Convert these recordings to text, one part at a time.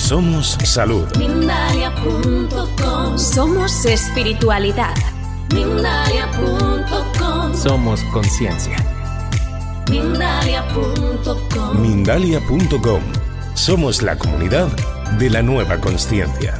Somos salud. Mindalia.com. Somos espiritualidad. Mindalia.com. Somos conciencia. Mindalia.com. Mindalia.com. Somos la comunidad de la nueva consciencia.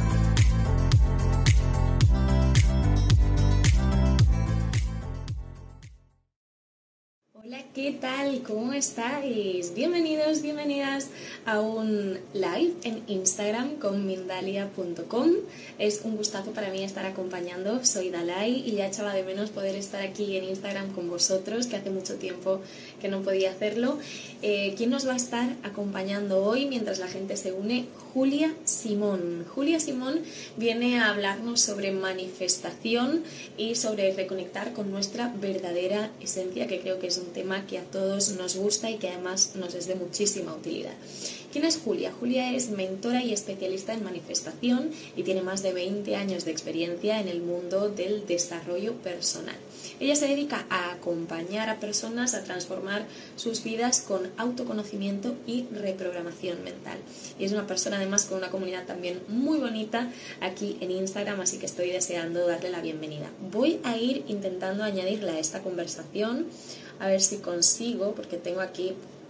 Hola, ¿qué tal? ¿Cómo estáis? Bienvenidos, bienvenidas a un live en Instagram con Mindalia.com. Es un gustazo para mí estar acompañando. Soy Dalai y ya echaba de menos poder estar aquí en Instagram con vosotros, que hace mucho tiempo que no podía hacerlo. ¿Quién nos va a estar acompañando hoy mientras la gente se une? Julia Simón. Julia Simón viene a hablarnos sobre manifestación y sobre reconectar con nuestra verdadera esencia, que creo que es un tema que a todos nos gusta y que además nos es de muchísima utilidad. ¿Quién es Julia? Julia es mentora y especialista en manifestación y tiene más de 20 años de experiencia en el mundo del desarrollo personal. Ella se dedica a acompañar a personas a transformar sus vidas con autoconocimiento y reprogramación mental. Y es una persona además con una comunidad también muy bonita aquí en Instagram, así que estoy deseando darle la bienvenida. Voy a ir intentando añadirla a esta conversación, a ver si consigo, porque tengo aquí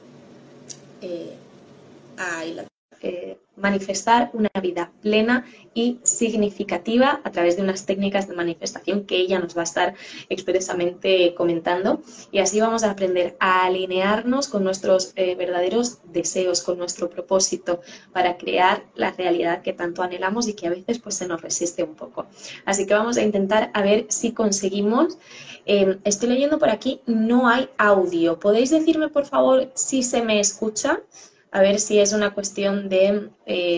manifestar una vida plena y significativa a través de unas técnicas de manifestación que ella nos va a estar expresamente comentando, y así vamos a aprender a alinearnos con nuestros verdaderos deseos, con nuestro propósito, para crear la realidad que tanto anhelamos y que a veces pues se nos resiste un poco. Así que vamos a intentar a ver si conseguimos. Estoy leyendo por aquí, no hay audio. ¿Podéis decirme por favor si se me escucha? A ver si es una cuestión de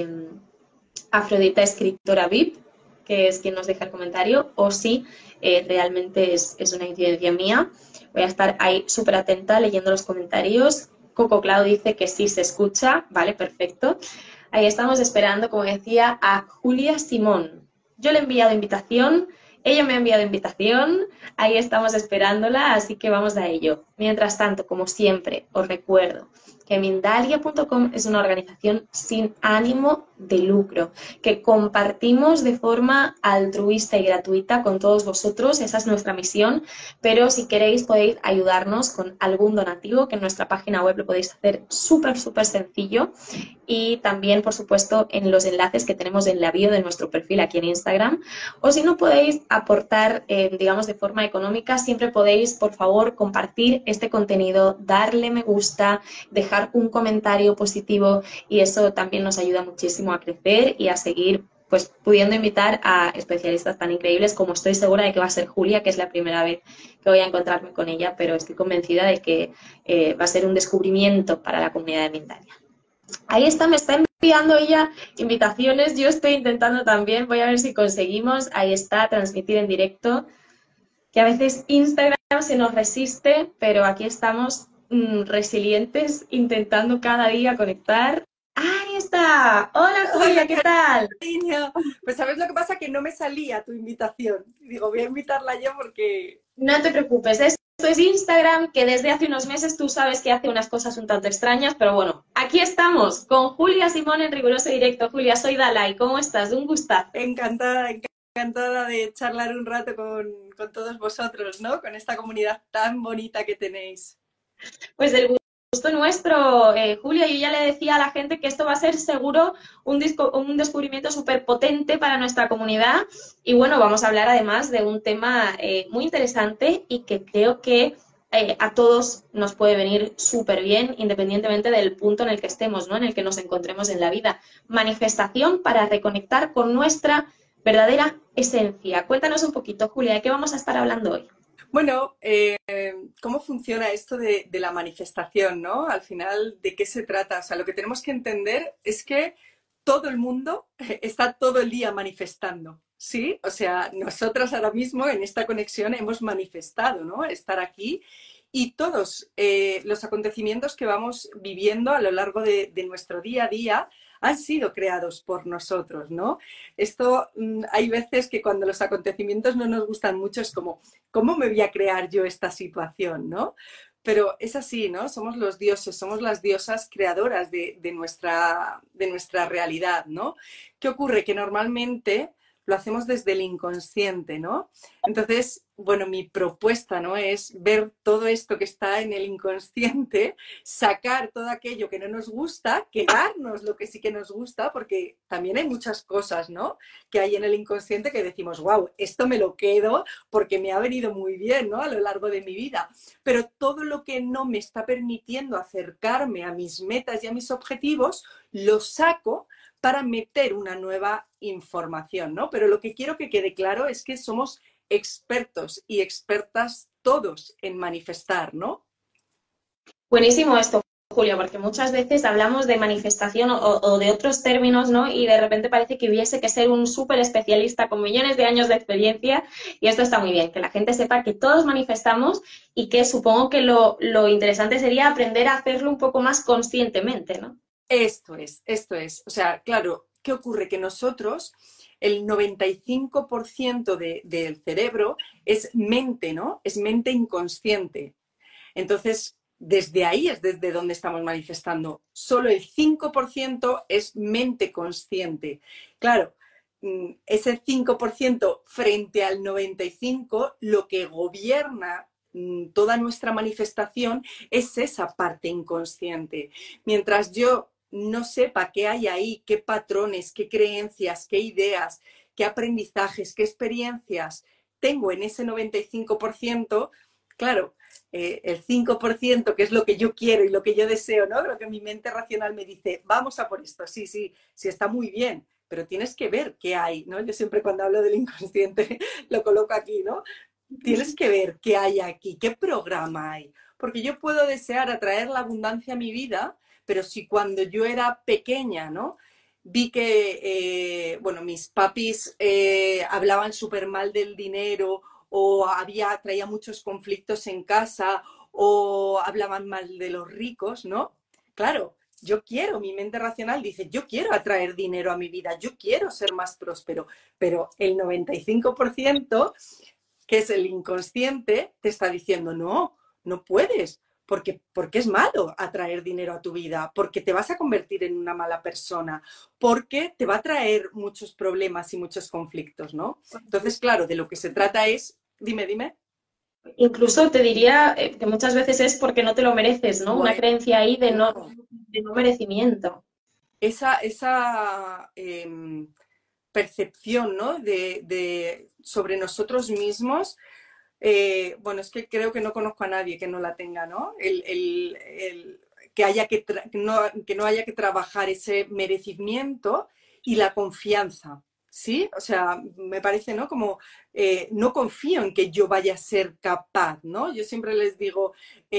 Afrodita Escritora VIP, que es quien nos deja el comentario, o si realmente es una incidencia mía. Voy a estar ahí súper atenta leyendo los comentarios. Coco Clau dice que sí se escucha. Vale, perfecto. Ahí estamos esperando, como decía, a Julia Simón. Yo le he enviado invitación, ella me ha enviado invitación, ahí estamos esperándola, así que vamos a ello. Mientras tanto, como siempre, os recuerdo que Mindalia.com es una organización sin ánimo de lucro, que compartimos de forma altruista y gratuita con todos vosotros. Esa es nuestra misión, pero si queréis podéis ayudarnos con algún donativo, que en nuestra página web lo podéis hacer súper sencillo, y también, por supuesto, en los enlaces que tenemos en la bio de nuestro perfil aquí en Instagram. O si no podéis aportar, digamos, de forma económica, siempre podéis, por favor, compartir este contenido, darle me gusta, dejar un comentario positivo, y eso también nos ayuda muchísimo a crecer y a seguir pues pudiendo invitar a especialistas tan increíbles como estoy segura de que va a ser Julia, que es la primera vez que voy a encontrarme con ella, pero estoy convencida de que va a ser un descubrimiento para la comunidad de Mindalia. Ahí está, me está enviando ella invitaciones, yo estoy intentando también, voy a ver si conseguimos. Ahí está, transmitir en directo, que a veces Instagram se nos resiste, pero aquí estamos resilientes, intentando cada día conectar. ¡Ahí está! ¡Hola, Julia! ¿Qué tal? Pues ¿sabes lo que pasa? Que no me salía tu invitación. Digo, voy a invitarla yo porque... No te preocupes, esto es Instagram, que desde hace unos meses tú sabes que hace unas cosas un tanto extrañas, pero bueno, aquí estamos con Julia Simón en riguroso directo. Julia, soy Dalai, ¿cómo estás? Un gustazo. Encantada de charlar un rato con todos vosotros, ¿no? Con esta comunidad tan bonita que tenéis. Pues el gusto nuestro, Julia. Yo ya le decía a la gente que esto va a ser seguro un descubrimiento súper potente para nuestra comunidad. Y bueno, vamos a hablar además de un tema muy interesante y que creo que a todos nos puede venir súper bien, independientemente del punto en el que estemos, ¿no? En el que nos encontremos en la vida. Manifestación para reconectar con nuestra verdadera esencia. Cuéntanos un poquito, Julia, ¿de qué vamos a estar hablando hoy? Bueno, ¿cómo funciona esto de la manifestación, ¿no? Al final, ¿de qué se trata? O sea, lo que tenemos que entender es que todo el mundo está todo el día manifestando, ¿sí? O sea, nosotras ahora mismo en esta conexión hemos manifestado, ¿no? Estar aquí, y todos los acontecimientos que vamos viviendo a lo largo de nuestro día a día han sido creados por nosotros, ¿no? Esto, hay veces que cuando los acontecimientos no nos gustan mucho es como, ¿cómo me voy a crear yo esta situación, no? Pero es así, ¿no? Somos los dioses, somos las diosas creadoras de nuestra realidad, ¿no? ¿Qué ocurre? Que normalmente lo hacemos desde el inconsciente, ¿no? Entonces, bueno, mi propuesta, ¿no? Es ver todo esto que está en el inconsciente, sacar todo aquello que no nos gusta, quedarnos lo que sí que nos gusta, porque también hay muchas cosas, ¿no? Que hay en el inconsciente que decimos, wow, esto me lo quedo porque me ha venido muy bien, ¿no? A lo largo de mi vida. Pero todo lo que no me está permitiendo acercarme a mis metas y a mis objetivos, lo saco para meter una nueva información, ¿no? Pero lo que quiero que quede claro es que somos expertos y expertas todos en manifestar, ¿no? Buenísimo esto, Julio, porque muchas veces hablamos de manifestación o de otros términos, ¿no? Y de repente parece que hubiese que ser un súper especialista con millones de años de experiencia y esto está muy bien, que la gente sepa que todos manifestamos y que supongo que lo interesante sería aprender a hacerlo un poco más conscientemente, ¿no? Esto es, esto es. O sea, claro, ¿qué ocurre? Que nosotros, el 95% del cerebro es mente, ¿no? Es mente inconsciente. Entonces, desde ahí es desde donde estamos manifestando. Solo el 5% es mente consciente. Claro, ese 5% frente al 95%, lo que gobierna toda nuestra manifestación es esa parte inconsciente. Mientras yo no sepa qué hay ahí, qué patrones, qué creencias, qué ideas, qué aprendizajes, qué experiencias tengo en ese 95%, claro, el 5%, que es lo que yo quiero y lo que yo deseo, ¿no? Lo que mi mente racional me dice, vamos a por esto, sí, sí, sí está muy bien, pero tienes que ver qué hay, ¿no? Yo siempre cuando hablo del inconsciente lo coloco aquí, ¿no? Tienes que ver qué hay aquí, qué programa hay, porque yo puedo desear atraer la abundancia a mi vida, pero si cuando yo era pequeña, ¿no? Vi que, bueno, mis papis hablaban súper mal del dinero o traía muchos conflictos en casa o hablaban mal de los ricos, ¿no? Claro, yo quiero, mi mente racional dice, yo quiero atraer dinero a mi vida, yo quiero ser más próspero, pero el 95%, que es el inconsciente, te está diciendo, no, no puedes, porque es malo atraer dinero a tu vida, porque te vas a convertir en una mala persona, porque te va a traer muchos problemas y muchos conflictos, ¿no? Entonces, claro, de lo que se trata es, dime. Incluso te diría que muchas veces es porque no te lo mereces, ¿no? Una Bueno, creencia ahí de no merecimiento. esa percepción, ¿no? Sobre nosotros mismos, bueno, es que creo que no conozco a nadie que no la tenga, ¿no? Que, que no haya que trabajar ese merecimiento y la confianza, ¿sí? O sea, me parece, ¿no? Como no confío en que yo vaya a ser capaz, ¿no? Yo siempre les digo,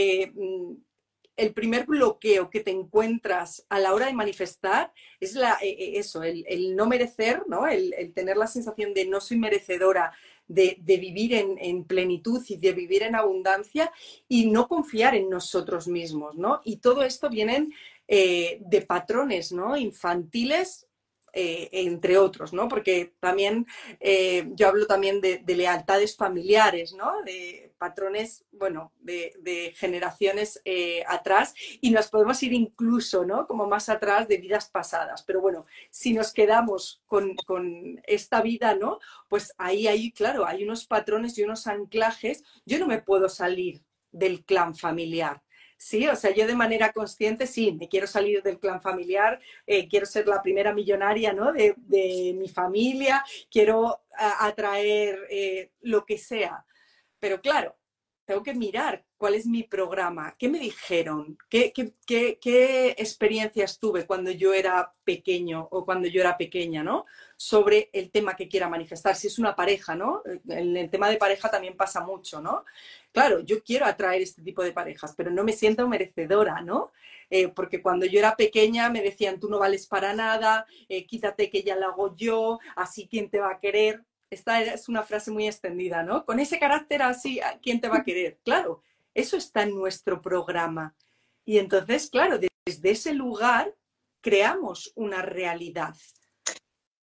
el primer bloqueo que te encuentras a la hora de manifestar es eso, el no merecer, ¿no? El tener la sensación de no soy merecedora de vivir en plenitud y de vivir en abundancia y no confiar en nosotros mismos, ¿no? Y todo esto vienen de patrones, ¿no? Infantiles, entre otros, ¿no? Porque también yo hablo también de lealtades familiares, ¿no? De patrones, bueno, de generaciones atrás y nos podemos ir incluso, ¿no? Como más atrás de vidas pasadas. Pero bueno, si nos quedamos con esta vida, ¿no? Pues ahí, claro, hay unos patrones y unos anclajes. Yo no me puedo salir del clan familiar. Sí, o sea, yo de manera consciente sí, me quiero salir del clan familiar, quiero ser la primera millonaria, ¿no? de mi familia, quiero atraer lo que sea. Pero claro, tengo que mirar cuál es mi programa, qué me dijeron, qué experiencias tuve cuando yo era pequeño o cuando yo era pequeña, ¿no? Sobre el tema que quiera manifestar. Si es una pareja, ¿no? En el tema de pareja también pasa mucho, ¿no? Claro, yo quiero atraer este tipo de parejas, pero no me siento merecedora, ¿no? Porque cuando yo era pequeña me decían, tú no vales para nada, quítate que ya lo hago yo, así quién te va a querer. Esta es una frase muy extendida, ¿no? Con ese carácter así, ¿quién te va a querer? Claro, eso está en nuestro programa. Y entonces, claro, desde ese lugar creamos una realidad.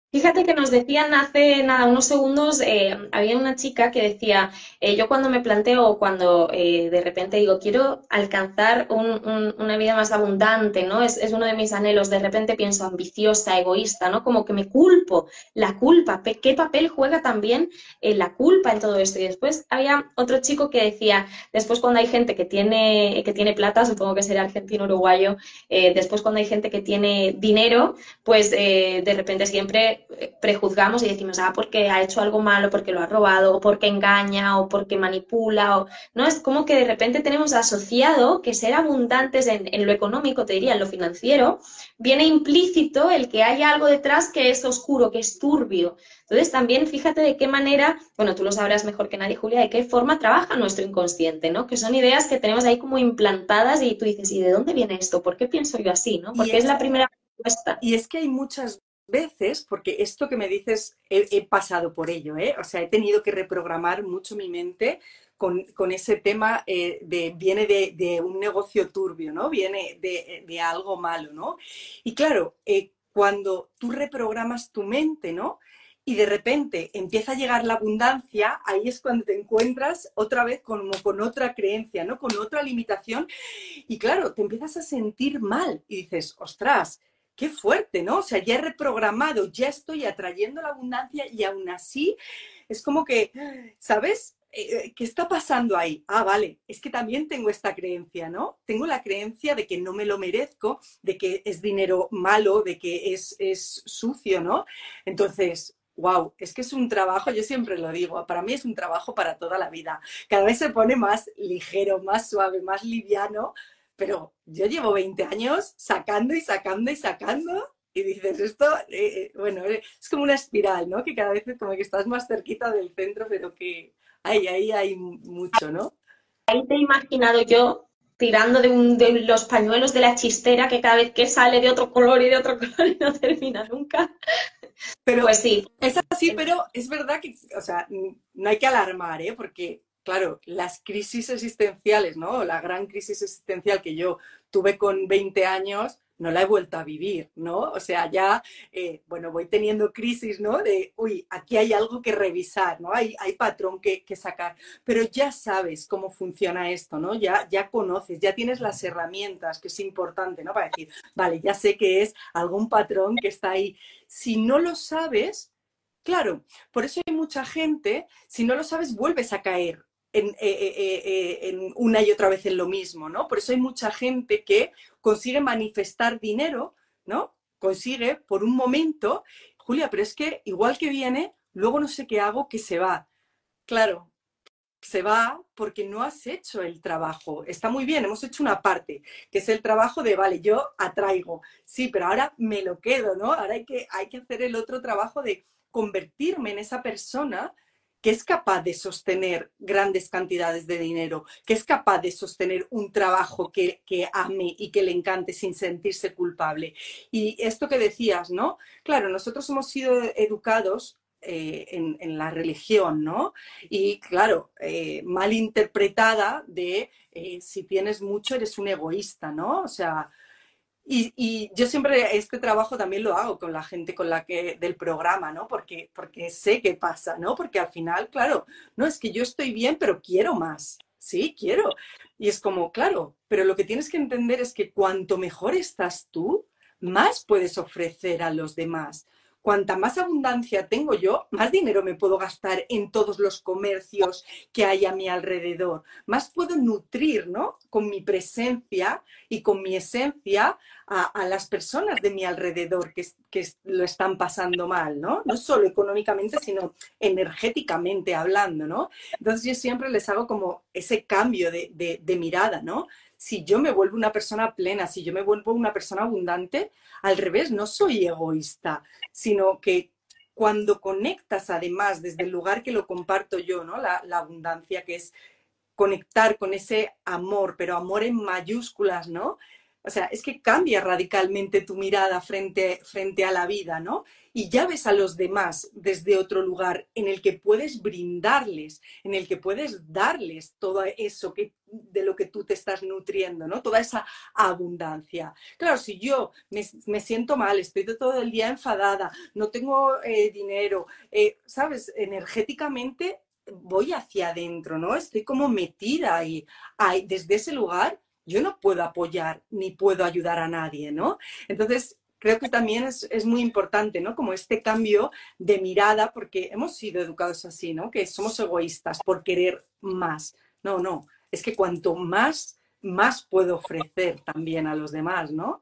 Fíjate que nos decían hace nada, unos segundos, había una chica que decía, yo cuando me planteo o cuando de repente digo, quiero alcanzar una vida más abundante, ¿no? Es uno de mis anhelos, de repente pienso ambiciosa, egoísta, ¿no? Como que me culpo, la culpa, ¿qué papel juega también la culpa en todo esto? Y después había otro chico que decía, después cuando hay gente que tiene plata, supongo que será argentino-uruguayo, después cuando hay gente que tiene dinero, pues de repente siempre prejuzgamos y decimos, ah, porque ha hecho algo malo, porque lo ha robado, o porque engaña, o porque manipula, o no, es como que de repente tenemos asociado que ser abundantes en lo económico, te diría, en lo financiero, viene implícito el que haya algo detrás que es oscuro, que es turbio. Entonces también fíjate de qué manera, bueno, tú lo sabrás mejor que nadie, Julia, de qué forma trabaja nuestro inconsciente, ¿no? Que son ideas que tenemos ahí como implantadas y tú dices, ¿y de dónde viene esto? ¿Por qué pienso yo así? ¿No? Y Porque es es la primera respuesta. Y es que hay muchas veces, porque esto que me dices, he pasado por ello, ¿eh? O sea, he tenido que reprogramar mucho mi mente con ese tema viene de un negocio turbio, ¿no? Viene de algo malo, ¿no? Y claro, cuando tú reprogramas tu mente, ¿no? Y de repente empieza a llegar la abundancia, ahí es cuando te encuentras otra vez con otra creencia, ¿no? Con otra limitación. Y claro, te empiezas a sentir mal y dices, ostras, qué fuerte, ¿no? O sea, ya he reprogramado, ya estoy atrayendo la abundancia y aún así es como que, ¿sabes? ¿Qué está pasando ahí? Ah, vale, es que también tengo esta creencia, ¿no? Tengo la creencia de que no me lo merezco, de que es dinero malo, de que es sucio, ¿no? Entonces, wow, es que es un trabajo, yo siempre lo digo, para mí es un trabajo para toda la vida. Cada vez se pone más ligero, más suave, más liviano, pero yo llevo 20 años sacando y sacando y sacando y dices, esto, bueno, es como una espiral, ¿no? Que cada vez como que estás más cerquita del centro, pero que ahí hay mucho, ¿no? Ahí te he imaginado yo tirando de los pañuelos de la chistera que cada vez que sale de otro color y de otro color y no termina nunca. Pero Pues sí, es así, pero es verdad que, o sea, no hay que alarmar, ¿eh? Porque, claro, las crisis existenciales, ¿no? La gran crisis existencial que yo tuve con 20 años, no la he vuelto a vivir, ¿no? O sea, ya, bueno, voy teniendo crisis, ¿no? De, uy, aquí hay algo que revisar, ¿no? Hay patrón que sacar, pero ya sabes cómo funciona esto, ¿no? Ya conoces, ya tienes las herramientas, que es importante, ¿no? Para decir, vale, ya sé que es algún patrón que está ahí. Si no lo sabes, claro, por eso hay mucha gente, si no lo sabes, vuelves a caer en una y otra vez en lo mismo, ¿no? Por eso hay mucha gente que consigue manifestar dinero, ¿no? Consigue por un momento, Julia, pero es que igual que viene, luego no sé qué hago, que se va. Claro, se va porque no has hecho el trabajo. Está muy bien, hemos hecho una parte, que es el trabajo de, vale, yo atraigo, sí, pero ahora me lo quedo, ¿no? Ahora hay que hacer el otro trabajo de convertirme en esa persona que es capaz de sostener grandes cantidades de dinero, que es capaz de sostener un trabajo que ame y que le encante sin sentirse culpable. Y esto que decías, ¿no? Claro, nosotros hemos sido educados en la religión, ¿no? Y claro, mal interpretada de si tienes mucho eres un egoísta, ¿no? O sea, y yo siempre este trabajo también lo hago con la gente con la que del programa, ¿no? Porque sé qué pasa, ¿no? Porque al final, claro, no es que yo estoy bien, pero quiero más. Sí, quiero. Y es como, claro, pero lo que tienes que entender es que cuanto mejor estás tú, más puedes ofrecer a los demás. Cuanta más abundancia tengo yo, más dinero me puedo gastar en todos los comercios que hay a mi alrededor. Más puedo nutrir, ¿no? Con mi presencia y con mi esencia a las personas de mi alrededor que lo están pasando mal, ¿no? No solo económicamente, sino energéticamente hablando, ¿no? Entonces yo siempre les hago como ese cambio de mirada, ¿no? Si yo me vuelvo una persona plena, si yo me vuelvo una persona abundante, al revés, no soy egoísta, sino que cuando conectas además desde el lugar que lo comparto yo, ¿no? La abundancia, que es conectar con ese amor, pero amor en mayúsculas, ¿no? O sea, es que cambia radicalmente tu mirada frente a la vida, ¿no? Y ya ves a los demás desde otro lugar en el que puedes brindarles, en el que puedes darles todo eso de lo que tú te estás nutriendo, ¿no? Toda esa abundancia. Claro, si yo me siento mal, estoy todo el día enfadada, no tengo dinero, ¿sabes? Energéticamente voy hacia adentro, ¿no? Estoy como metida ahí desde ese lugar yo no puedo apoyar ni puedo ayudar a nadie, ¿no? Entonces, creo que también es muy importante, ¿no? Como este cambio de mirada, porque hemos sido educados así, ¿no? Que somos egoístas por querer más. No, no, es que cuanto más, más puedo ofrecer también a los demás, ¿no?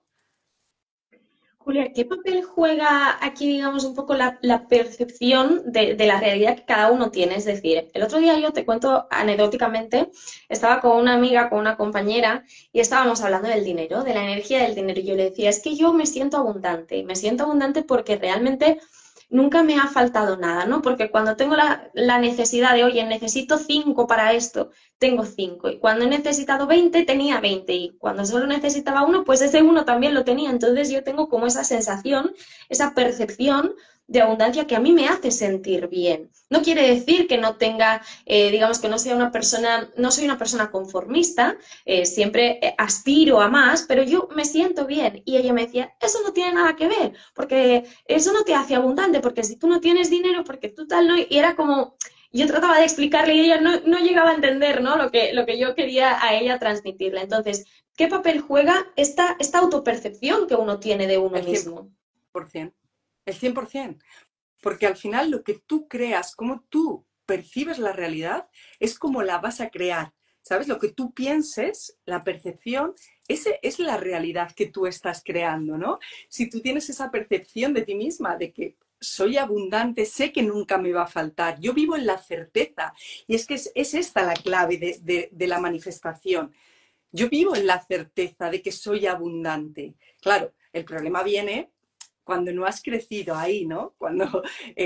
Julia, ¿qué papel juega aquí, digamos, un poco la percepción de la realidad que cada uno tiene? Es decir, el otro día yo te cuento anecdóticamente, estaba con una amiga, con una compañera, y estábamos hablando del dinero, de la energía del dinero, y yo le decía, es que yo me siento abundante porque realmente nunca me ha faltado nada, ¿no? Porque cuando tengo la necesidad de, oye, necesito 5 para esto, tengo 5. Y cuando he necesitado 20 tenía 20. Y cuando solo necesitaba uno, pues ese uno también lo tenía. Entonces yo tengo como esa sensación, esa percepción de abundancia que a mí me hace sentir bien. No quiere decir que no tenga, digamos, que no sea una persona, no soy una persona conformista, siempre aspiro a más, pero yo me siento bien. Y ella me decía, eso no tiene nada que ver, porque eso no te hace abundante, porque si tú no tienes dinero, porque tú tal, no, y era como, yo trataba de explicarle y ella no llegaba a entender, ¿no? Lo que yo quería a ella transmitirle. Entonces, ¿qué papel juega esta autopercepción que uno tiene de uno El mismo? 100%. El 100%. Porque al final lo que tú creas, cómo tú percibes la realidad, es como la vas a crear. ¿Sabes? Lo que tú pienses, la percepción, esa es la realidad que tú estás creando, ¿no? Si tú tienes esa percepción de ti misma, de que soy abundante, sé que nunca me va a faltar, yo vivo en la certeza. Y es que es esta la clave de la manifestación. Yo vivo en la certeza de que soy abundante. Claro, el problema viene cuando no has crecido ahí, ¿no? Cuando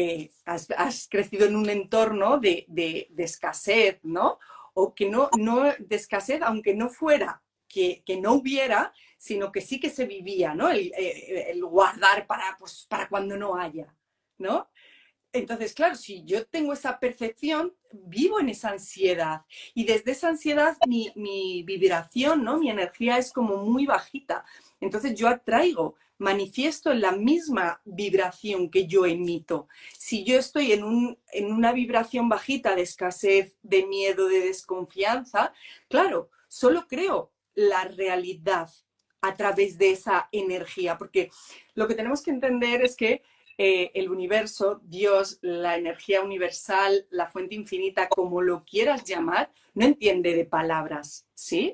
has crecido en un entorno de escasez, ¿no? O que no de escasez, aunque no fuera que no hubiera, sino que sí que se vivía, ¿no? El guardar pues, para cuando no haya, ¿no? Entonces, claro, si yo tengo esa percepción, vivo en esa ansiedad y desde esa ansiedad mi vibración, ¿no? Mi energía es como muy bajita. Entonces yo atraigo, manifiesto en la misma vibración que yo emito. Si yo estoy en una vibración bajita de escasez, de miedo, de desconfianza, claro, solo creo la realidad a través de esa energía, porque lo que tenemos que entender es que el universo, Dios, la energía universal, la fuente infinita, como lo quieras llamar, no entiende de palabras, ¿sí?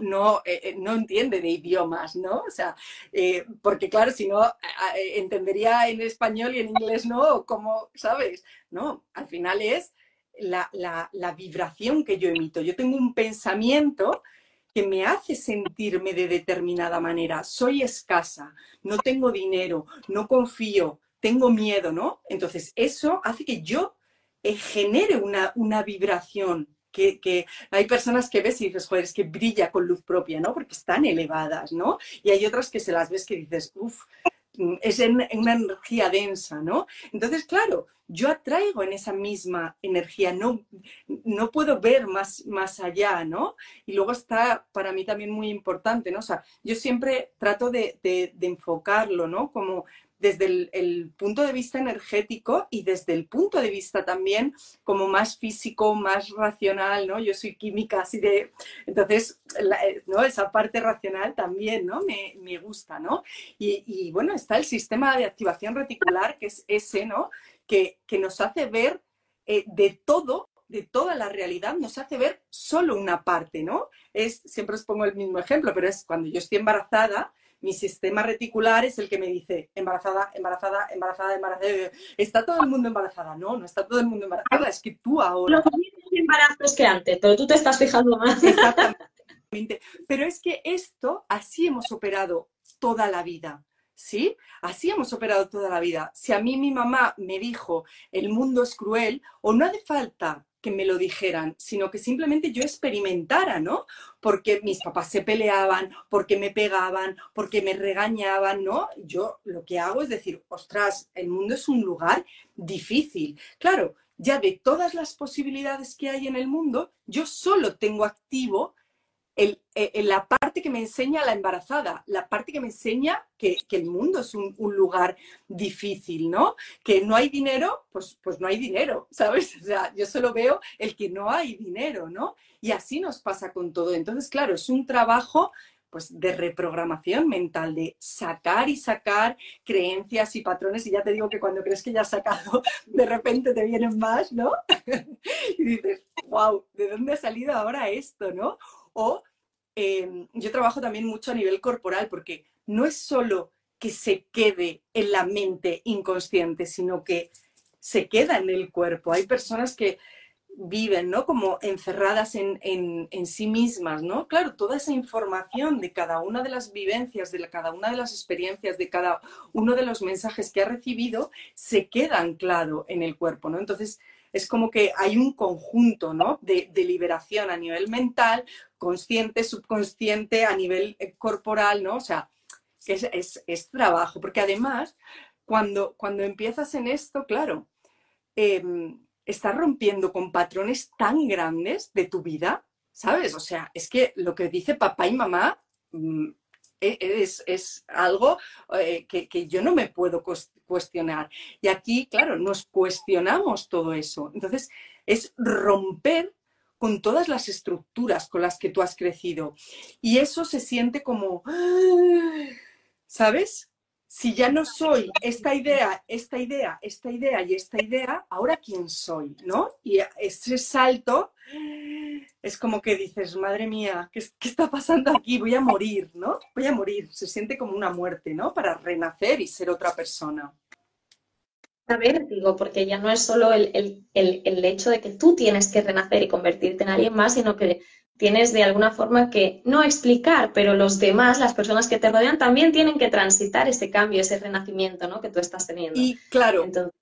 No entiende de idiomas, ¿no? O sea, porque claro, si no, entendería en español y en inglés no, como, ¿sabes? No, al final es la vibración que yo emito. Yo tengo un pensamiento que me hace sentirme de determinada manera. Soy escasa, no tengo dinero, no confío, tengo miedo, ¿no? Entonces, eso hace que yo genere una vibración que hay personas que ves y dices, joder, es que brilla con luz propia, ¿no? Porque están elevadas, ¿no? Y hay otras que se las ves que dices, uff, es en una energía densa, ¿no? Entonces, claro, yo atraigo en esa misma energía, no puedo ver más allá, ¿no? Y luego está para mí también muy importante, ¿no? O sea, yo siempre trato de enfocarlo, ¿no? Como desde el punto de vista energético y desde el punto de vista también como más físico, más racional, ¿no? Yo soy química, así de... Entonces, ¿no? Esa parte racional también, ¿no? Me gusta, ¿no? Y bueno, está el sistema de activación reticular, que es ese, ¿no? Que nos hace ver de toda la realidad, nos hace ver solo una parte, ¿no? Siempre os pongo el mismo ejemplo, pero es cuando yo estoy embarazada, mi sistema reticular es el que me dice embarazada, embarazada, embarazada, embarazada. ¿Está todo el mundo embarazada? No, no está todo el mundo embarazada, es que tú ahora. Los mismos embarazos que antes, pero tú te estás fijando más. Exactamente. Pero es que esto, así hemos operado toda la vida, ¿sí? Así hemos operado toda la vida. Si a mí mi mamá me dijo, el mundo es cruel, o no hace falta que me lo dijeran, sino que simplemente yo experimentara, ¿no? Porque mis papás se peleaban, porque me pegaban, porque me regañaban, ¿no? Yo lo que hago es decir, ostras, el mundo es un lugar difícil. Claro, ya de todas las posibilidades que hay en el mundo, yo solo tengo activo la parte que me enseña la embarazada, la parte que me enseña que el mundo es un lugar difícil, ¿no? Que no hay dinero, pues no hay dinero, ¿sabes? O sea, yo solo veo el que no hay dinero, ¿no? Y así nos pasa con todo. Entonces, claro, es un trabajo pues de reprogramación mental, de sacar y sacar creencias y patrones, y ya te digo que cuando crees que ya has sacado, de repente te vienen más, ¿no? Y dices, wow, ¿de dónde ha salido ahora esto, no? O yo trabajo también mucho a nivel corporal, porque no es solo que se quede en la mente inconsciente, sino que se queda en el cuerpo. Hay personas que viven, ¿no? Como encerradas en sí mismas, ¿no? Claro, toda esa información de cada una de las vivencias, de cada una de las experiencias, de cada uno de los mensajes que ha recibido, se queda anclado en el cuerpo, ¿no? Entonces, es como que hay un conjunto, ¿no? de liberación a nivel mental, consciente, subconsciente, a nivel corporal, ¿no? O sea, es trabajo, porque además, cuando empiezas en esto, claro, estás rompiendo con patrones tan grandes de tu vida, ¿sabes? O sea, es que lo que dice papá y mamá es algo que yo no me puedo cuestionar. Y aquí, claro, nos cuestionamos todo eso. Entonces, es romper con todas las estructuras con las que tú has crecido. Y eso se siente como, ¿sabes? Si ya no soy esta idea, esta idea, esta idea y esta idea, ¿ahora quién soy? ¿No? Y ese salto es como que dices, madre mía, ¿qué está pasando aquí? Voy a morir, ¿no? Voy a morir. Se siente como una muerte, ¿no? Para renacer y ser otra persona. A ver, digo, porque ya no es solo el hecho de que tú tienes que renacer y convertirte en alguien más, sino que tienes de alguna forma que no explicar, pero los demás, las personas que te rodean, también tienen que transitar ese cambio, ese renacimiento, ¿no? Que tú estás teniendo. Y claro, Entonces,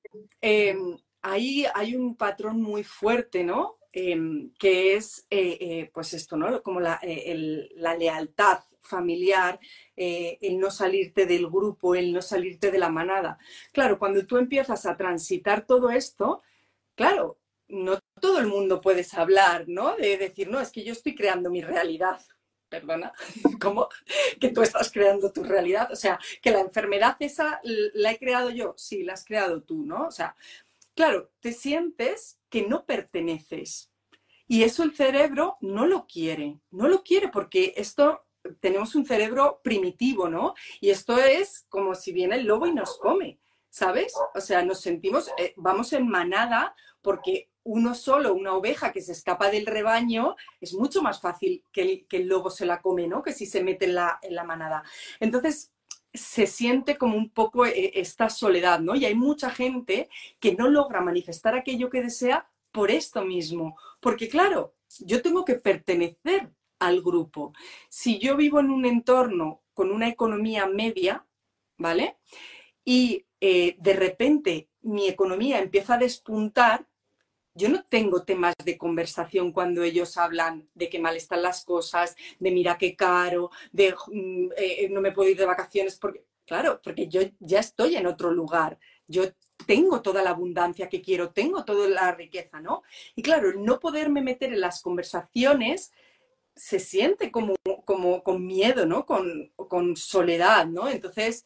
ahí hay un patrón muy fuerte, ¿no? Que es, pues esto, ¿no? Como la lealtad familiar, el no salirte del grupo, el no salirte de la manada. Claro, cuando tú empiezas a transitar todo esto, claro, no todo el mundo puedes hablar, ¿no? De decir, no, es que yo estoy creando mi realidad. Perdona, ¿cómo? Que tú estás creando tu realidad. O sea, que la enfermedad esa la he creado yo. Sí, la has creado tú, ¿no? O sea, claro, te sientes que no perteneces. Y eso el cerebro no lo quiere. No lo quiere porque esto, tenemos un cerebro primitivo, ¿no? Y esto es como si viene el lobo y nos come, ¿sabes? O sea, nos sentimos, vamos en manada porque uno solo, una oveja que se escapa del rebaño, es mucho más fácil que el lobo se la come, ¿no? Que si se mete en la manada. Entonces, se siente como un poco esta soledad, ¿no? Y hay mucha gente que no logra manifestar aquello que desea por esto mismo. Porque claro, yo tengo que pertenecer al grupo. Si yo vivo en un entorno con una economía media, ¿vale? Y de repente mi economía empieza a despuntar, yo no tengo temas de conversación cuando ellos hablan de qué mal están las cosas, de mira qué caro, de no me puedo ir de vacaciones, porque, claro, porque yo ya estoy en otro lugar, yo tengo toda la abundancia que quiero, tengo toda la riqueza, ¿no? Y claro, el no poderme meter en las conversaciones se siente como con miedo, ¿no? Con soledad, ¿no? Entonces,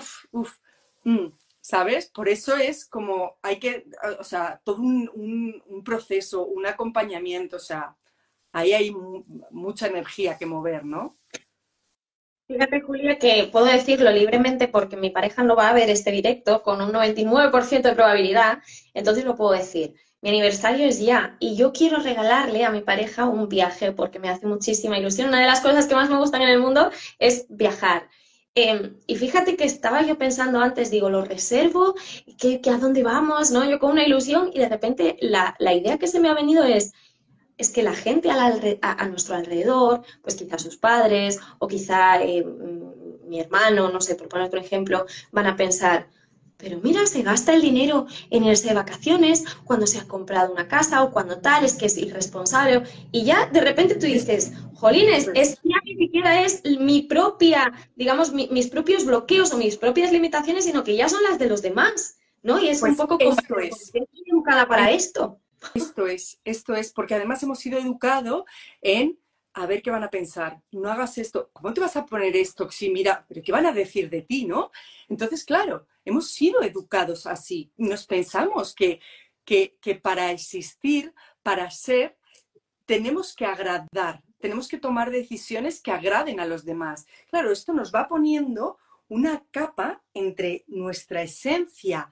¿sabes? Por eso es como hay que, o sea, todo un proceso, un acompañamiento, o sea, ahí hay mucha energía que mover, ¿no? fíjate, Julia, que puedo decirlo libremente porque mi pareja no va a ver este directo con un 99% de probabilidad, entonces lo puedo decir. Mi aniversario es ya y yo quiero regalarle a mi pareja un viaje porque me hace muchísima ilusión. Una de las cosas que más me gustan en el mundo es viajar. Y fíjate que estaba yo pensando antes, digo, lo reservo, ¿qué a dónde vamos? ¿No? Yo con una ilusión y de repente la idea que se me ha venido es que la gente a nuestro alrededor, pues quizá sus padres o quizá mi hermano, no sé, por poner otro ejemplo, van a pensar, pero mira, se gasta el dinero en irse de vacaciones, cuando se ha comprado una casa o cuando tal, es que es irresponsable. Y ya de repente tú dices, jolines, Eso es es, que ya ni siquiera es mi propia, digamos, mis propios bloqueos o mis propias limitaciones, sino que ya son las de los demás, ¿no? Y es un pues poco como, esto ¿por es. qué estoy educada para esto? Esto es, porque además hemos sido educados en a ver qué van a pensar. No hagas esto. ¿Cómo te vas a poner esto? Sí, mira, pero ¿qué van a decir de ti, no? Entonces, claro, hemos sido educados así. Nos pensamos que para existir, para ser, tenemos que agradar, tenemos que tomar decisiones que agraden a los demás. Claro, esto nos va poniendo una capa entre nuestra esencia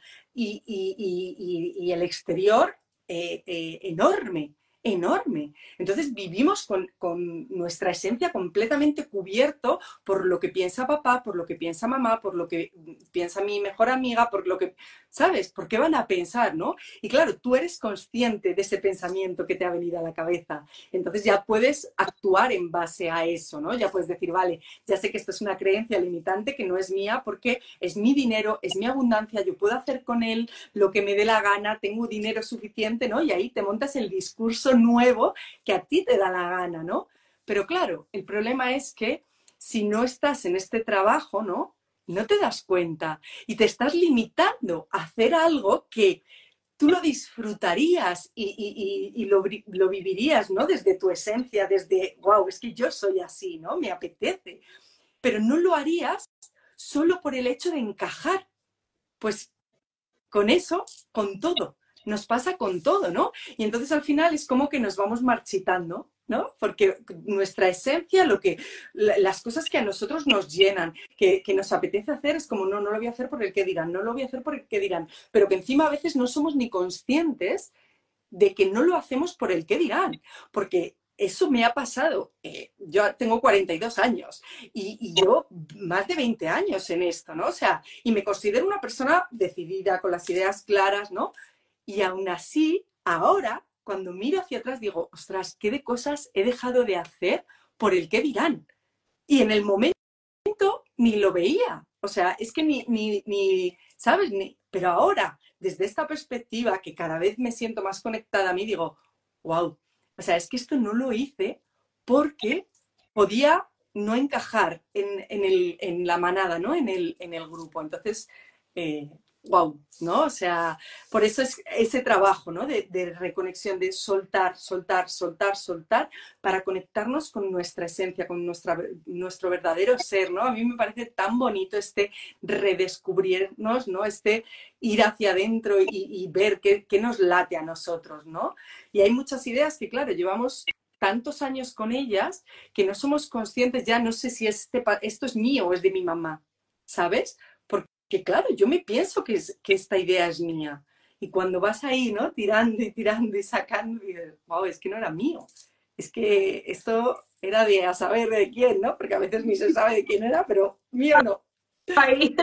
y el exterior enorme, enorme. Entonces vivimos con nuestra esencia completamente cubierto por lo que piensa papá, por lo que piensa mamá, por lo que piensa mi mejor amiga, por lo que, ¿sabes? ¿Por qué van a pensar, no? Y claro, tú eres consciente de ese pensamiento que te ha venido a la cabeza. Entonces ya puedes actuar en base a eso, ¿no? Ya puedes decir, vale, ya sé que esto es una creencia limitante que no es mía porque es mi dinero, es mi abundancia, yo puedo hacer con él lo que me dé la gana, tengo dinero suficiente, ¿no? Y ahí te montas el discurso nuevo que a ti te da la gana, ¿no? Pero claro, el problema es que si no estás en este trabajo, ¿no? No te das cuenta y te estás limitando a hacer algo que tú lo disfrutarías y lo vivirías, ¿no? Desde tu esencia, desde, wow, es que yo soy así, ¿no? Me apetece. Pero no lo harías solo por el hecho de encajar. Pues con eso, con todo. Nos pasa con todo, ¿no? Y entonces al final es como que nos vamos marchitando, ¿no? Porque nuestra esencia, las cosas que a nosotros nos llenan, que nos apetece hacer, es como, no, no lo voy a hacer por el que dirán, no lo voy a hacer por el que dirán, pero que encima a veces no somos ni conscientes de que no lo hacemos por el que dirán, porque eso me ha pasado. Yo tengo 42 años y yo más de 20 años en esto, ¿no? O sea, y me considero una persona decidida, con las ideas claras, ¿no? Y aún así, ahora, cuando miro hacia atrás, digo, ostras, ¿qué de cosas he dejado de hacer por el que dirán? Y en el momento ni lo veía. O sea, es que ni ¿sabes? Pero ahora, desde esta perspectiva, que cada vez me siento más conectada a mí, digo, wow, o sea, es que esto no lo hice porque podía no encajar en la manada, ¿no? En el grupo. Entonces, wow, ¿no? O sea, por eso es ese trabajo, ¿no? De reconexión, de soltar, soltar, soltar, soltar, para conectarnos con nuestra esencia, con nuestro verdadero ser, ¿no? A mí me parece tan bonito este redescubrirnos, ¿no? Este ir hacia adentro y ver qué nos late a nosotros, ¿no? Y hay muchas ideas que, claro, llevamos tantos años con ellas que no somos conscientes ya, no sé si esto es mío o es de mi mamá, ¿sabes? Porque claro, yo me pienso que esta idea es mía. Y cuando vas ahí, ¿no? Tirando y sacando, y dices, wow, es que no era mío. Es que esto era de a saber de quién, ¿no? Porque a veces ni se sabe de quién era, pero mío no. Ahí.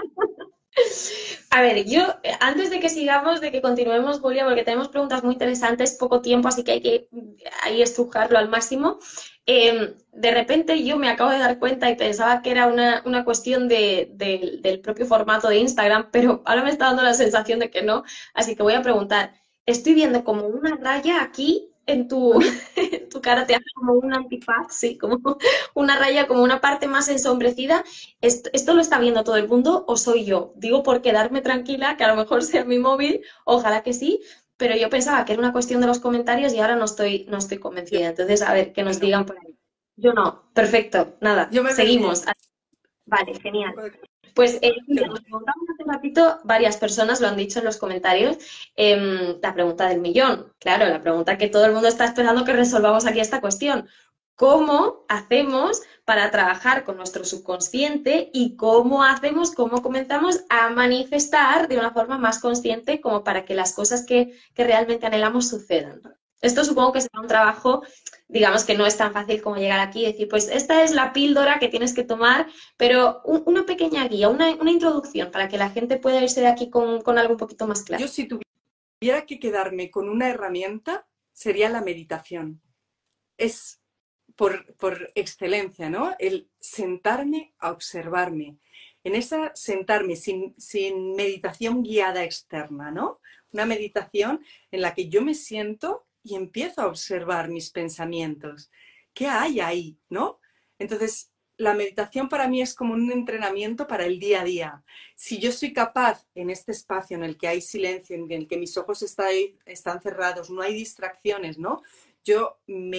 A ver, yo, antes de que sigamos, de que continuemos, Julia, porque tenemos preguntas muy interesantes, poco tiempo, así que hay que ahí estrujarlo al máximo. De repente yo me acabo de dar cuenta y pensaba que era una cuestión del propio formato de Instagram, pero ahora me está dando la sensación de que no, así que voy a preguntar. Estoy viendo como una raya aquí en tu, en tu cara, te hace como un antifaz, sí, como una raya, como una parte más ensombrecida. ¿Esto lo está viendo todo el mundo o soy yo? Digo por quedarme tranquila, que a lo mejor sea mi móvil, ojalá que sí, pero yo pensaba que era una cuestión de los comentarios y ahora no estoy Yo convencida. Entonces, a ver, que nos no. digan por ahí. Yo no, perfecto, nada, Yo me veo seguimos. bien. Vale, genial. Pues Yo Julia, no. nos preguntamos hace un ratito, varias personas lo han dicho en los comentarios, la pregunta del millón. Claro, la pregunta que todo el mundo está esperando que resolvamos aquí esta cuestión. ¿Cómo hacemos para trabajar con nuestro subconsciente y cómo comenzamos a manifestar de una forma más consciente como para que las cosas que realmente anhelamos sucedan? Esto supongo que será un trabajo, digamos que no es tan fácil como llegar aquí y decir, pues esta es la píldora que tienes que tomar, pero una pequeña guía, una introducción para que la gente pueda irse de aquí con algo un poquito más Yo claro. si tuviera que quedarme con una herramienta, sería la meditación. Es por excelencia, ¿no? El sentarme a observarme. En esa sentarme sin meditación guiada externa, ¿no? Una meditación en la que yo me siento y empiezo a observar mis pensamientos. ¿Qué hay ahí, no? Entonces, la meditación para mí es como un entrenamiento para el día a día. Si yo soy capaz en este espacio en el que hay silencio, en el que mis ojos están cerrados, no hay distracciones, ¿no? Yo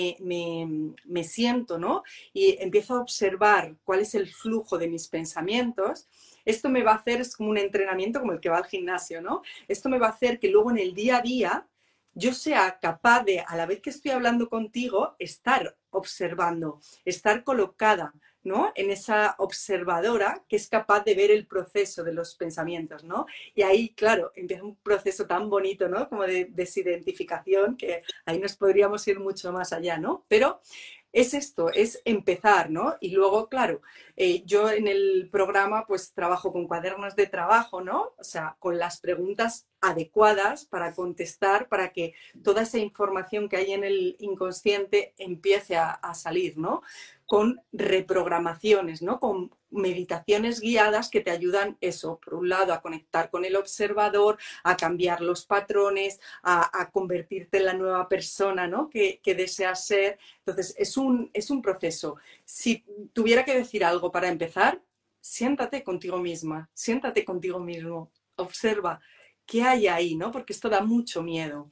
me siento, ¿no? Y empiezo a observar cuál es el flujo de mis pensamientos. Esto me va a hacer, es como un entrenamiento como el que va al gimnasio, ¿no? Esto me va a hacer que luego en el día a día yo sea capaz de, a la vez que estoy hablando contigo, estar observando, estar colocada, ¿no? En esa observadora que es capaz de ver el proceso de los pensamientos, ¿no? Y ahí, claro, empieza un proceso tan bonito, ¿no? Como de desidentificación, que ahí nos podríamos ir mucho más allá, ¿no? Pero es esto, es empezar, ¿no? Y luego, claro, yo en el programa pues trabajo con cuadernos de trabajo, ¿no? O sea, con las preguntas adecuadas para contestar, para que toda esa información que hay en el inconsciente empiece a salir, ¿no? Con reprogramaciones, ¿no? Con meditaciones guiadas que te ayudan eso, por un lado, a conectar con el observador, a cambiar los patrones, a convertirte en la nueva persona, ¿no? que deseas ser. Entonces, es un proceso. Si tuviera que decir algo para empezar, siéntate contigo misma, siéntate contigo mismo, observa qué hay ahí, ¿no? Porque esto da mucho miedo.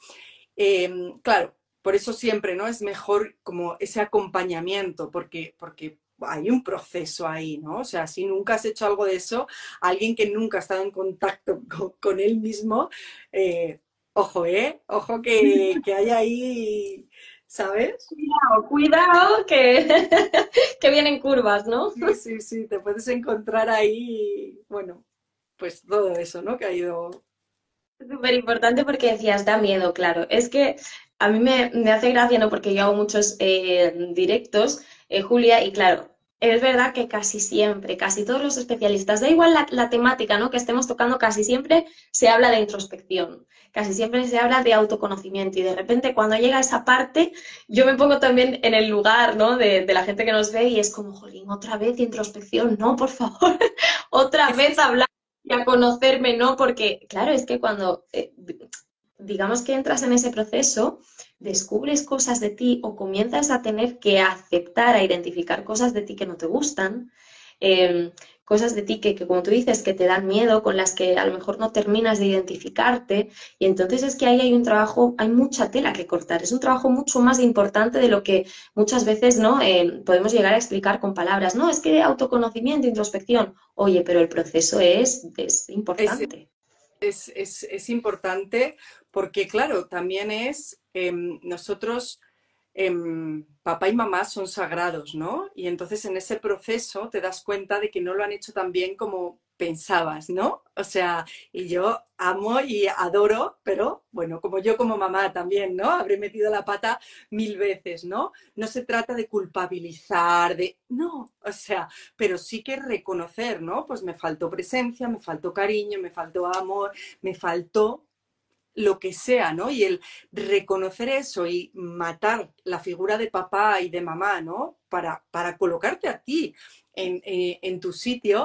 Claro, por eso siempre, ¿no? Es mejor como ese acompañamiento, porque hay un proceso ahí, ¿no? O sea, si nunca has hecho algo de eso, alguien que nunca ha estado en contacto con él mismo, ojo, ojo que hay ahí, ¿sabes? Cuidado, que vienen curvas, ¿no? Sí, sí, sí, te puedes encontrar ahí, bueno, pues todo eso, ¿no? Que ha ido... Súper importante porque decías, da miedo, claro. Es que a mí me hace gracia, ¿no? Porque yo hago muchos directos, Julia, y claro, es verdad que casi siempre, casi todos los especialistas, da igual la temática, ¿no? Que estemos tocando, casi siempre se habla de introspección, casi siempre se habla de autoconocimiento y de repente cuando llega esa parte, yo me pongo también en el lugar, ¿no? De la gente que nos ve y es como, jolín, otra vez introspección, no, por favor, otra vez hablar y a conocerme, ¿no? Porque, claro, es que cuando, digamos que entras en ese proceso, descubres cosas de ti o comienzas a tener que aceptar, a identificar cosas de ti que no te gustan, cosas de ti que, como tú dices, que te dan miedo, con las que a lo mejor no terminas de identificarte, y entonces es que ahí hay un trabajo, hay mucha tela que cortar, es un trabajo mucho más importante de lo que muchas veces no podemos llegar a explicar con palabras. No, es que autoconocimiento, introspección, oye, pero el proceso es Es, importante. es importante porque, claro, también es nosotros, papá y mamá son sagrados, ¿no? Y entonces en ese proceso te das cuenta de que no lo han hecho tan bien como pensabas, ¿no? O sea, y yo amo y adoro, pero bueno, como yo como mamá también, ¿no? Habré metido la pata 1000 veces, ¿no? No se trata de culpabilizar, no, o sea, pero sí que reconocer, ¿no? Pues me faltó presencia, me faltó cariño, me faltó amor, me faltó lo que sea, ¿no? Y el reconocer eso y matar la figura de papá y de mamá, ¿no? Para colocarte a ti en tu sitio,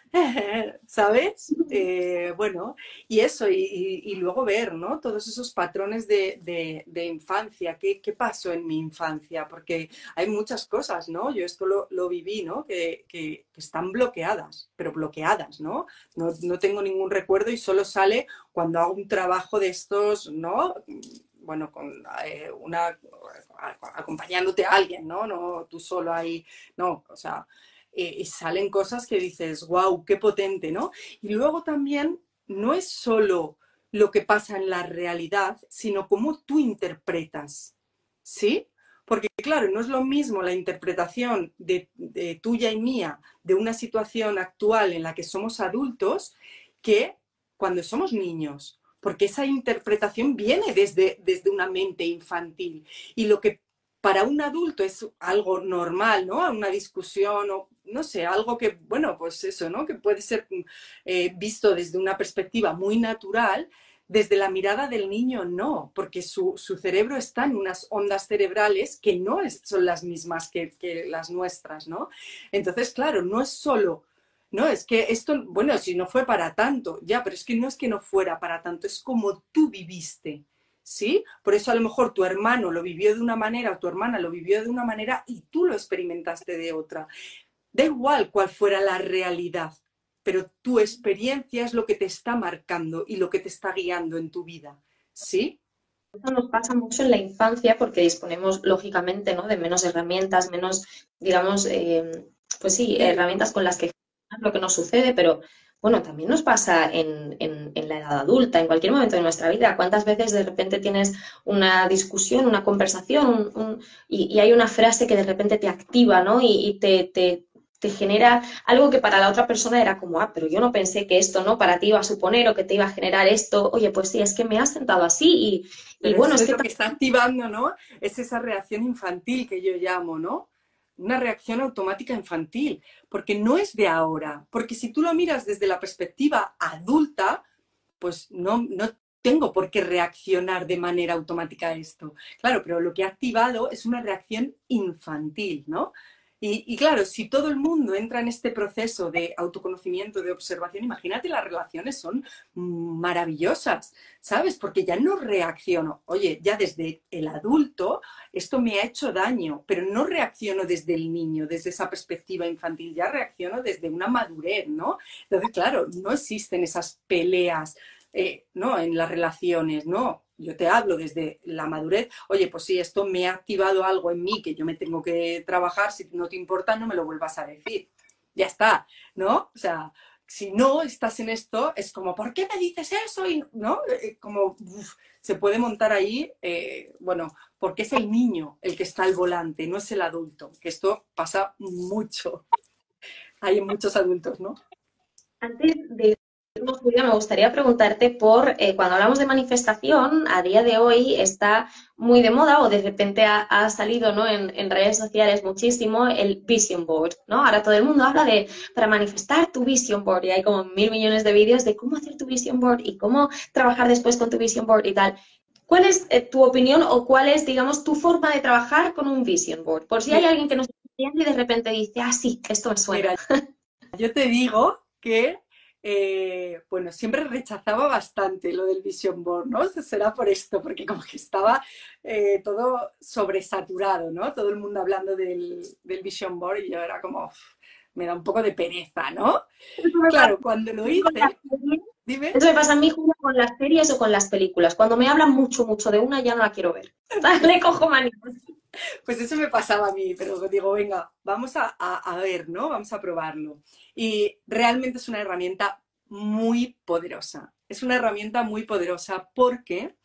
¿sabes? Bueno, y eso, y luego ver, ¿no? Todos esos patrones de infancia, ¿qué pasó en mi infancia? Porque hay muchas cosas, ¿no? Yo esto lo viví, ¿no? Que están bloqueadas, pero bloqueadas, ¿no? No tengo ningún recuerdo y solo sale cuando hago un trabajo de estos, ¿no? Bueno, con acompañándote a alguien, ¿no? No tú solo ahí, no, o sea, y salen cosas que dices, wow, qué potente, ¿no? Y luego también no es solo lo que pasa en la realidad, sino cómo tú interpretas, ¿sí? Porque claro, no es lo mismo la interpretación de tuya y mía de una situación actual en la que somos adultos que cuando somos niños, porque esa interpretación viene desde una mente infantil. Y lo que para un adulto es algo normal, ¿no? Una discusión o, no sé, algo que, bueno, pues eso, ¿no? Que puede ser visto desde una perspectiva muy natural, desde la mirada del niño no, porque su cerebro está en unas ondas cerebrales que no son las mismas que las nuestras, ¿no? Entonces, claro, no es solo No, es que esto, bueno, si no fue para tanto, ya, pero es que no fuera para tanto, es como tú viviste, ¿sí? Por eso a lo mejor tu hermano lo vivió de una manera o tu hermana lo vivió de una manera y tú lo experimentaste de otra. Da igual cuál fuera la realidad, pero tu experiencia es lo que te está marcando y lo que te está guiando en tu vida, ¿sí? Eso nos pasa mucho en la infancia porque disponemos, lógicamente, ¿no? de menos herramientas, menos, digamos, pues sí, Sí, herramientas con las que gestionar lo que nos sucede, pero bueno, también nos pasa en la edad adulta, en cualquier momento de nuestra vida. ¿Cuántas veces de repente tienes una discusión, una conversación y hay una frase que de repente te activa, ¿no? Y te genera algo que para la otra persona era como, ah, pero yo no pensé que esto, ¿no? Para ti iba a suponer o que te iba a generar esto. Oye, pues sí, es que me has sentado así y pero bueno, eso es es que lo que está activando, ¿no? Es esa reacción infantil que yo llamo, ¿no? Una reacción automática infantil, porque no es de ahora, porque si tú lo miras desde la perspectiva adulta, pues no tengo por qué reaccionar de manera automática a esto. Claro, pero lo que ha activado es una reacción infantil, ¿no? Y claro, si todo el mundo entra en este proceso de autoconocimiento, de observación, imagínate, las relaciones son maravillosas, ¿sabes? Porque ya no reacciono. Oye, ya desde el adulto esto me ha hecho daño, pero no reacciono desde el niño, desde esa perspectiva infantil, ya reacciono desde una madurez, ¿no? Entonces, claro, no existen esas peleas, ¿no? En las relaciones, ¿no? Yo te hablo desde la madurez. Oye, pues sí, esto me ha activado algo en mí que yo me tengo que trabajar. Si no te importa, no me lo vuelvas a decir. Ya está, ¿no? O sea, si no estás en esto, es como, ¿por qué me dices eso? Y, ¿no? Como se puede montar ahí, bueno, porque es el niño el que está al volante, no es el adulto, que esto pasa mucho. Hay muchos adultos, ¿no? antes de irnos, Julia, me gustaría preguntarte por, cuando hablamos de manifestación, a día de hoy está muy de moda o de repente ha salido, ¿no? en redes sociales muchísimo el vision board, ¿no? Ahora todo el mundo habla de para manifestar tu vision board y hay como 1.000 millones de vídeos de cómo hacer tu vision board y cómo trabajar después con tu vision board y tal. ¿Cuál es tu opinión o cuál es, digamos, tu forma de trabajar con un vision board? Por si hay Mira, alguien que nos está viendo y de repente dice, ah, sí, esto me suena. mira, yo te digo que, bueno, siempre rechazaba bastante lo del Vision Board, ¿no? Será por esto, porque como que estaba todo sobresaturado, ¿no? Todo el mundo hablando del Vision Board y yo era como, uf, me da un poco de pereza, ¿no? Eso me pasa Claro, cuando lo con las hice, series. dime, Eso me pasa a mí, Julia, con las series o con las películas. Cuando me hablan mucho, mucho de una, ya no la quiero ver. Le cojo manía. pues eso me pasaba a mí, pero digo, venga, vamos a ver, ¿no? Vamos a probarlo. Y realmente es una herramienta muy poderosa. Es una herramienta muy poderosa porque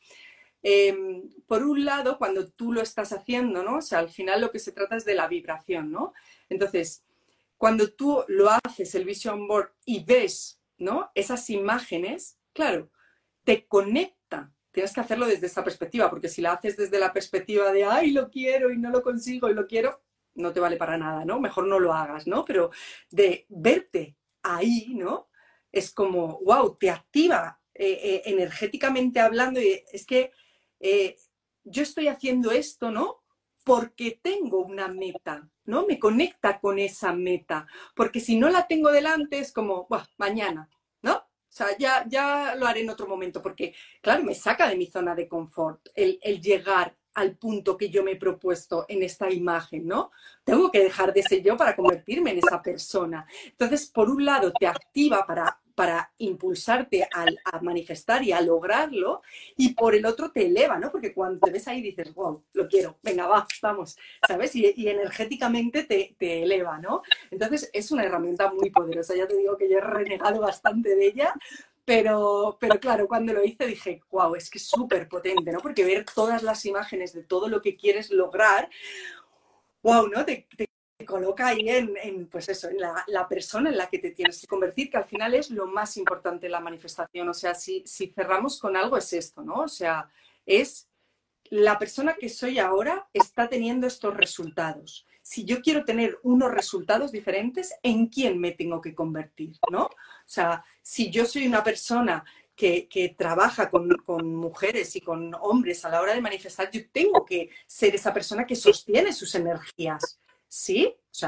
por un lado, cuando tú lo estás haciendo, ¿no? O sea, al final lo que se trata es de la vibración, ¿no? Entonces, cuando tú lo haces, el Vision Board, y ves, ¿no? Esas imágenes, claro, te conecta. Tienes que hacerlo desde esa perspectiva, porque si la haces desde la perspectiva de, ay, lo quiero y no lo consigo y lo quiero, no te vale para nada, ¿no? Mejor no lo hagas, ¿no? Pero de verte ahí, ¿no? Es como, wow, te activa energéticamente hablando y es que eh, yo estoy haciendo esto, ¿no? Porque tengo una meta, ¿no? Me conecta con esa meta, porque si no la tengo delante es como, "Buah, mañana, ¿no? O sea, ya lo haré en otro momento, porque, claro, me saca de mi zona de confort el llegar al punto que yo me he propuesto en esta imagen, ¿no? Tengo que dejar de ser yo para convertirme en esa persona. Entonces, por un lado, te activa para impulsarte a manifestar y a lograrlo, y por el otro te eleva, ¿no? Porque cuando te ves ahí dices, wow, lo quiero, venga, va, vamos, ¿sabes? Y energéticamente te eleva, ¿no? Entonces es una herramienta muy poderosa. Ya te digo que yo he renegado bastante de ella, pero claro, cuando lo hice dije, wow, es que es súper potente, ¿no? Porque ver todas las imágenes de todo lo que quieres lograr, wow, ¿no? Te coloca ahí pues eso, en la persona en la que te tienes que convertir, que al final es lo más importante de la manifestación. O sea, si cerramos con algo es esto, ¿no? O sea, es la persona que soy ahora está teniendo estos resultados. Si yo quiero tener unos resultados diferentes, ¿en quién me tengo que convertir? ¿No? O sea, si yo soy una persona que trabaja con mujeres y con hombres a la hora de manifestar, yo tengo que ser esa persona que sostiene sus energías. ¿Sí? O sea,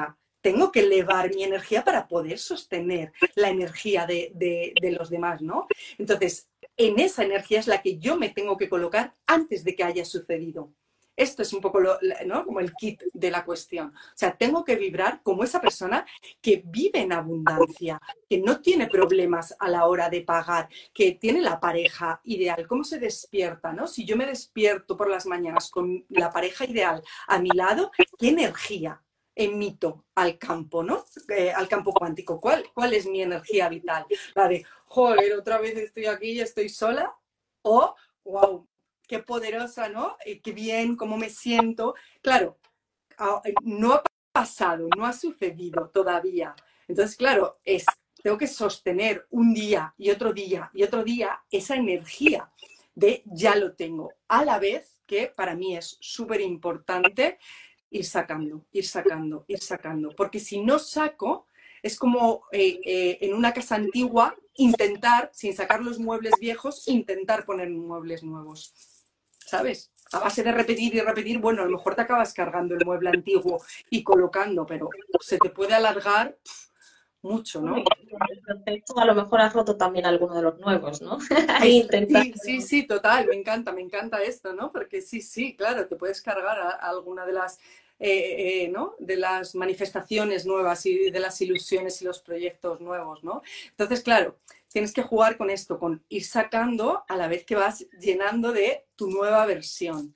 tengo que elevar mi energía para poder sostener la energía de los demás, ¿no? Entonces, en esa energía es la que yo me tengo que colocar antes de que haya sucedido. Esto es un poco ¿no? Como el kit de la cuestión. O sea, tengo que vibrar como esa persona que vive en abundancia, que no tiene problemas a la hora de pagar, que tiene la pareja ideal. ¿Cómo se despierta, no? Si yo me despierto por las mañanas con la pareja ideal a mi lado, ¿qué energía emito al campo, ¿no? Al campo cuántico? ¿Cuál es mi energía vital? La de, joder, otra vez estoy aquí y estoy sola. O, wow, qué poderosa, ¿no? Qué bien, cómo me siento. Claro, no ha pasado, no ha sucedido todavía. Entonces, claro, tengo que sostener un día y otro día y otro día esa energía de ya lo tengo. A la vez que para mí es súper importante ir sacando, ir sacando, ir sacando. Porque si no saco, es como en una casa antigua intentar, sin sacar los muebles viejos, intentar poner muebles nuevos. ¿Sabes? A base de repetir y repetir, bueno, a lo mejor te acabas cargando el mueble antiguo y colocando, pero se te puede alargar mucho, ¿no? A lo mejor has roto también alguno de los nuevos, ¿no? Ahí intentar. Sí, total, me encanta esto, ¿no? Porque sí, claro, te puedes cargar a alguna de las, ¿no? De las manifestaciones nuevas y de las ilusiones y los proyectos nuevos, ¿no? Entonces, claro, tienes que jugar con esto, con ir sacando a la vez que vas llenando de tu nueva versión.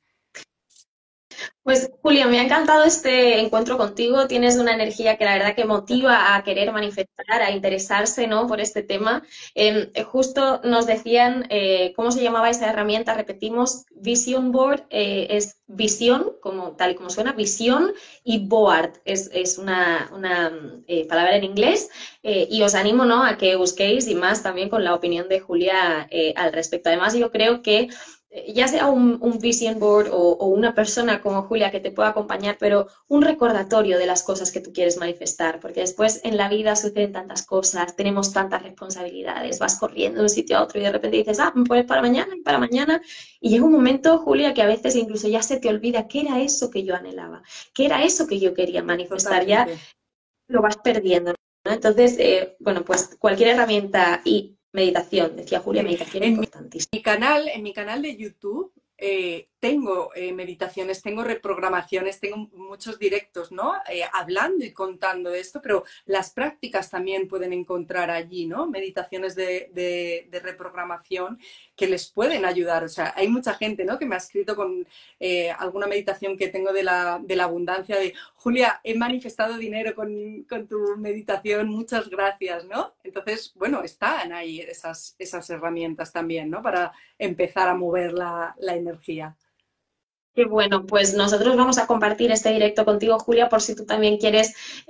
Pues Julia, me ha encantado este encuentro contigo. Tienes una energía que la verdad que motiva a querer manifestar, a interesarse, ¿no? Por este tema. Justo nos decían cómo se llamaba esa herramienta. Repetimos, Vision Board es visión, tal y como suena, visión, y board es una palabra en inglés. Y os animo, ¿no? A que busquéis y más también con la opinión de Julia al respecto. Además, yo creo que ya sea un vision board o una persona como Julia que te pueda acompañar, pero un recordatorio de las cosas que tú quieres manifestar, porque después en la vida suceden tantas cosas, tenemos tantas responsabilidades, vas corriendo de un sitio a otro y de repente dices, me pones para mañana y para mañana, y llega un momento, Julia, que a veces incluso ya se te olvida qué era eso que yo anhelaba, qué era eso que yo quería manifestar. Totalmente. Ya lo vas perdiendo, ¿no? Entonces, bueno, pues cualquier herramienta y meditación, decía Julia, meditación importantísima. En mi canal de YouTube tengo meditaciones, tengo reprogramaciones, tengo muchos directos, ¿no? Hablando y contando esto, pero las prácticas también pueden encontrar allí, ¿no? Meditaciones de reprogramación que les pueden ayudar. O sea, hay mucha gente, ¿no? Que me ha escrito con alguna meditación que tengo de la abundancia, de Julia, he manifestado dinero con tu meditación, muchas gracias, ¿no? Entonces, bueno, están ahí esas herramientas también, ¿no? Para empezar a mover la energía. Qué bueno, pues nosotros vamos a compartir este directo contigo, Julia, por si tú también quieres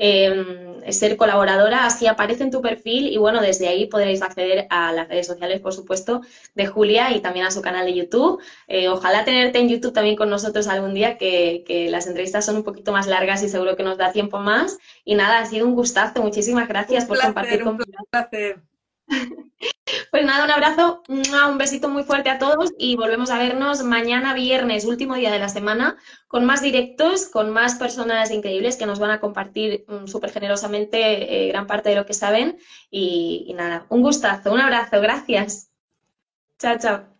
ser colaboradora, así aparece en tu perfil y bueno, desde ahí podréis acceder a las redes sociales, por supuesto, de Julia y también a su canal de YouTube. Ojalá tenerte en YouTube también con nosotros algún día, que las entrevistas son un poquito más largas y seguro que nos da tiempo más. Y nada, ha sido un gustazo, muchísimas gracias por compartir conmigo. Un placer. Pues nada, un abrazo, un besito muy fuerte a todos y volvemos a vernos mañana viernes, último día de la semana, con más directos, con más personas increíbles que nos van a compartir súper generosamente gran parte de lo que saben. Y nada, un gustazo, un abrazo, gracias. Chao, chao.